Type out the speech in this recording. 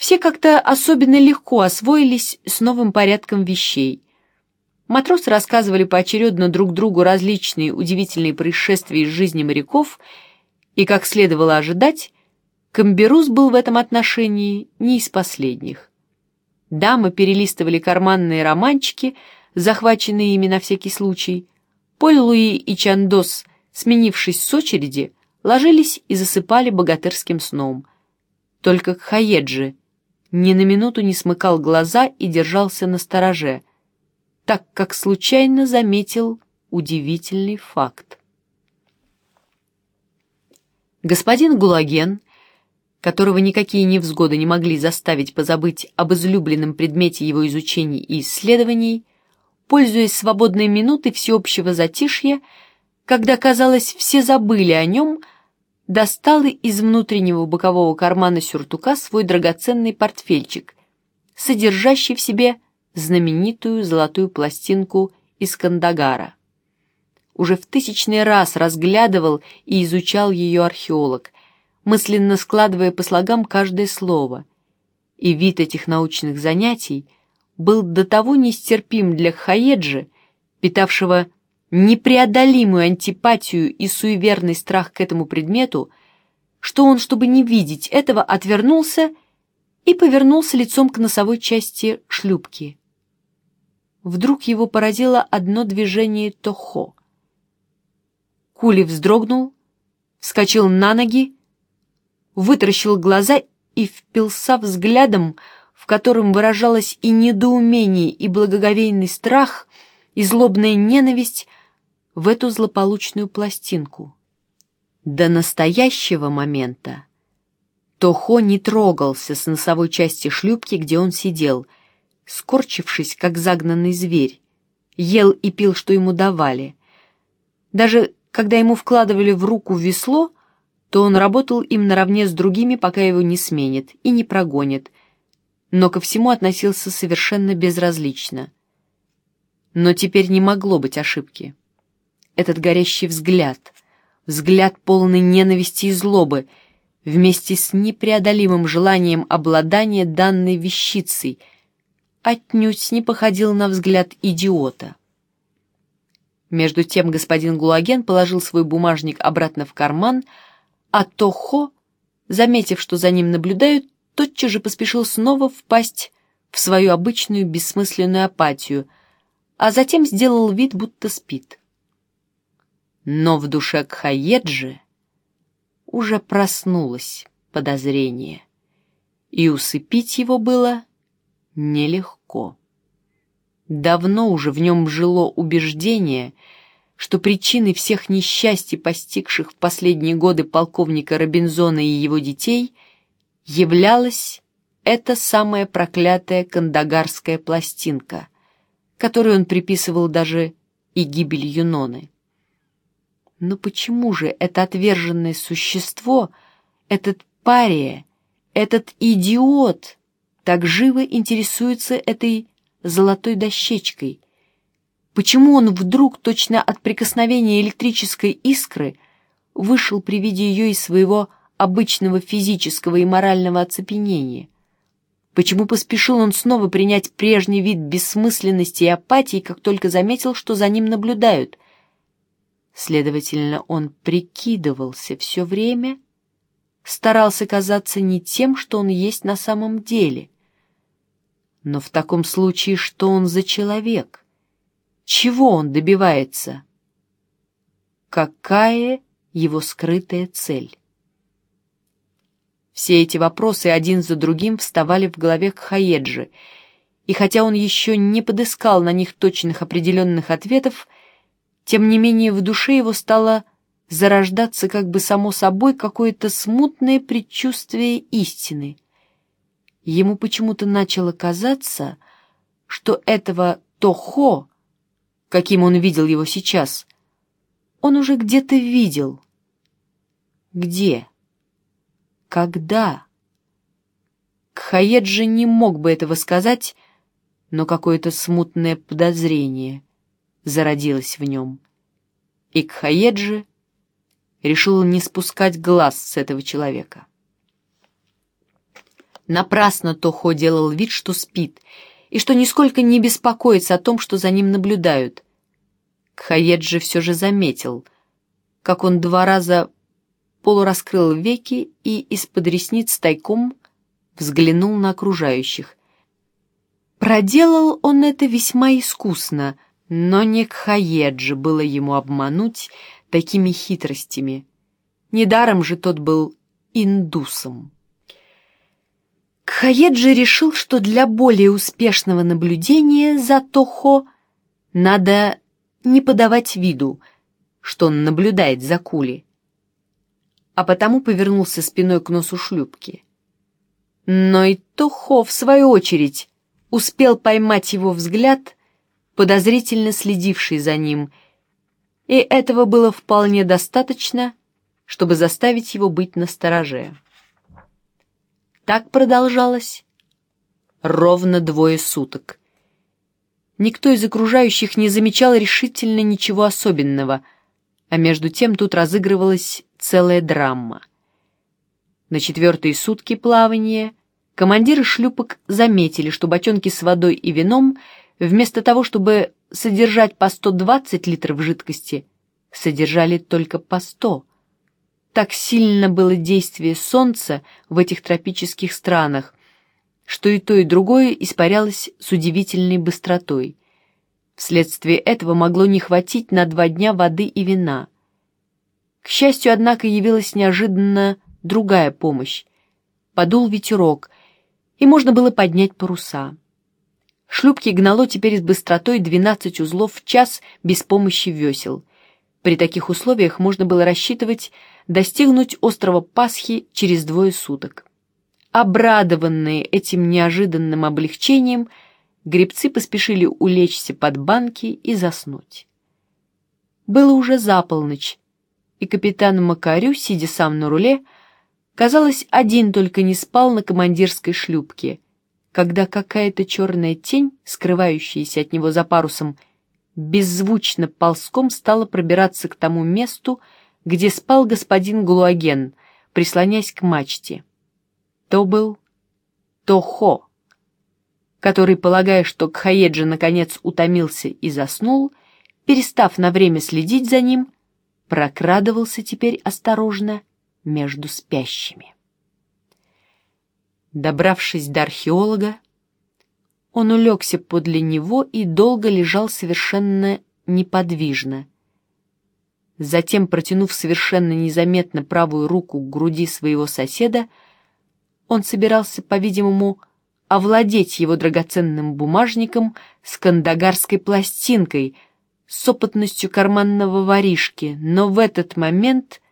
Все как-то особенно легко освоились с новым порядком вещей. Матросы рассказывали поочередно друг другу различные удивительные происшествия из жизни моряков, и, как следовало ожидать, Камберус был в этом отношении не из последних. Дамы перелистывали карманные романчики, захваченные ими на всякий случай. Поль-Луи и Чандос, сменившись с очереди, ложились и засыпали богатырским сном. Только Кхаеджи ни на минуту не смыкал глаза и держался настороже, так как случайно заметил удивительный факт. Господин Гулаген, которого никакие невзгоды не могли заставить позабыть об излюбленном предмете его изучений и исследований, пользуясь свободной минутой всеобщего затишья, когда, казалось, все забыли о нем, достал из внутреннего бокового кармана сюртука свой драгоценный портфельчик, содержащий в себе знаменитую золотую пластинку из Кандагара. Уже в 1000-й раз разглядывал и изучал ее археолог, мысленно складывая по слогам каждое слово, и вид этих научных занятий был до того нестерпим для Кхаеджи, питавшего непреодолимую антипатию и суеверный страх к этому предмету, что он, чтобы не видеть этого, отвернулся и повернулся лицом к носовой части шлюпки. Вдруг его поразило одно движение Тохо. Кули вздрогнул, вскочил на ноги, вытаращил глаза и впился взглядом, в котором выражалось и недоумение, и благоговейный страх, и злобная ненависть, в эту злополучную пластинку. До настоящего момента Тохо не трогался с носовой части шлюпки, где он сидел, скорчившись, как загнанный зверь, ел и пил, что ему давали. Даже когда ему вкладывали в руку весло, то он работал им наравне с другими, пока его не сменят и не прогонят, но ко всему относился совершенно безразлично. Но теперь не могло быть ошибки. Этот горящий взгляд, взгляд полный ненависти и злобы, вместе с непреодолимым желанием обладания данной вещицей, отнюдь не походил на взгляд идиота. Между тем господин Гулаген положил свой бумажник обратно в карман, а Тохо, заметив, что за ним наблюдают, тотчас же поспешил снова впасть в свою обычную бессмысленную апатию, а затем сделал вид, будто спит. Но в душе Кхаеджи уже проснулось подозрение, и усыпить его было нелегко. Давно уже в нем жило убеждение, что причиной всех несчастий, постигших в последние годы полковника Робинзона и его детей, являлась эта самая проклятая кандагарская пластинка, которой он приписывал даже и гибель Юноны. Но почему же это отверженное существо, этот пария, этот идиот так живо интересуется этой золотой дощечкой? Почему он вдруг, точно от прикосновения электрической искры, вышел при виде ее из своего обычного физического и морального оцепенения? Почему поспешил он снова принять прежний вид бессмысленности и апатии, как только заметил, что за ним наблюдают? Следовательно, он прикидывался все время, старался казаться не тем, что он есть на самом деле. Но в таком случае что он за человек? Чего он добивается? Какая его скрытая цель? Все эти вопросы один за другим вставали в голове Кхаеджи, и хотя он еще не подыскал на них точных определенных ответов, тем не менее в душе его стало зарождаться как бы само собой какое-то смутное предчувствие истины. Ему почему-то начало казаться, что этого Тохо, каким он видел его сейчас, он уже где-то видел. Где? Когда? Кхаеджи не мог бы этого сказать, но какое-то смутное подозрение зародилось в нем. И Кхаеджи решил не спускать глаз с этого человека. Напрасно Тохо делал вид, что спит, и что нисколько не беспокоится о том, что за ним наблюдают. Кхаеджи все же заметил, как он 2 раза полураскрыл веки и из-под ресниц тайком взглянул на окружающих. Проделал он это весьма искусно, но не Кхаеджи было ему обмануть такими хитростями. Недаром же тот был индусом. Кхаеджи решил, что для более успешного наблюдения за Тохо надо не подавать виду, что он наблюдает за Кули, а потому повернулся спиной к носу шлюпки. Но и Тохо, в свою очередь, успел поймать его взгляд, подозрительно следивший за ним, и этого было вполне достаточно, чтобы заставить его быть настороже. Так продолжалось ровно 2 суток. Никто из окружающих не замечал решительно ничего особенного, а между тем тут разыгрывалась целая драма. На 4-е сутки плавания командиры шлюпок заметили, что бочонки с водой и вином, вместо того, чтобы содержать по 120 литров жидкости, содержали только по 100. Так сильно было действие солнца в этих тропических странах, что и то, и другое испарялось с удивительной быстротой. Вследствие этого могло не хватить на 2 дня воды и вина. К счастью, однако, явилась неожиданно другая помощь. Подул ветерок, и можно было поднять паруса. Шлюпки гнало теперь с быстротой 12 узлов в час без помощи весел. При таких условиях можно было рассчитывать достигнуть острова Пасхи через 2 суток. Обрадованные этим неожиданным облегчением, гребцы поспешили улечься под банки и заснуть. Было уже за полночь, и капитан Макарю, сидя сам на руле, казалось, один только не спал на командирской шлюпке, когда какая-то черная тень, скрывающаяся от него за парусом, беззвучно ползком стала пробираться к тому месту, где спал господин Гулуаген, прислонясь к мачте. То был Тохо, который, полагая, что Кхаеджи наконец утомился и заснул, перестав на время следить за ним, прокрадывался теперь осторожно между спящими. Добравшись до археолога, он улегся подле него и долго лежал совершенно неподвижно. Затем, протянув совершенно незаметно правую руку к груди своего соседа, он собирался, по-видимому, овладеть его драгоценным бумажником с кандагарской пластинкой, с опытностью карманного воришки, но в этот момент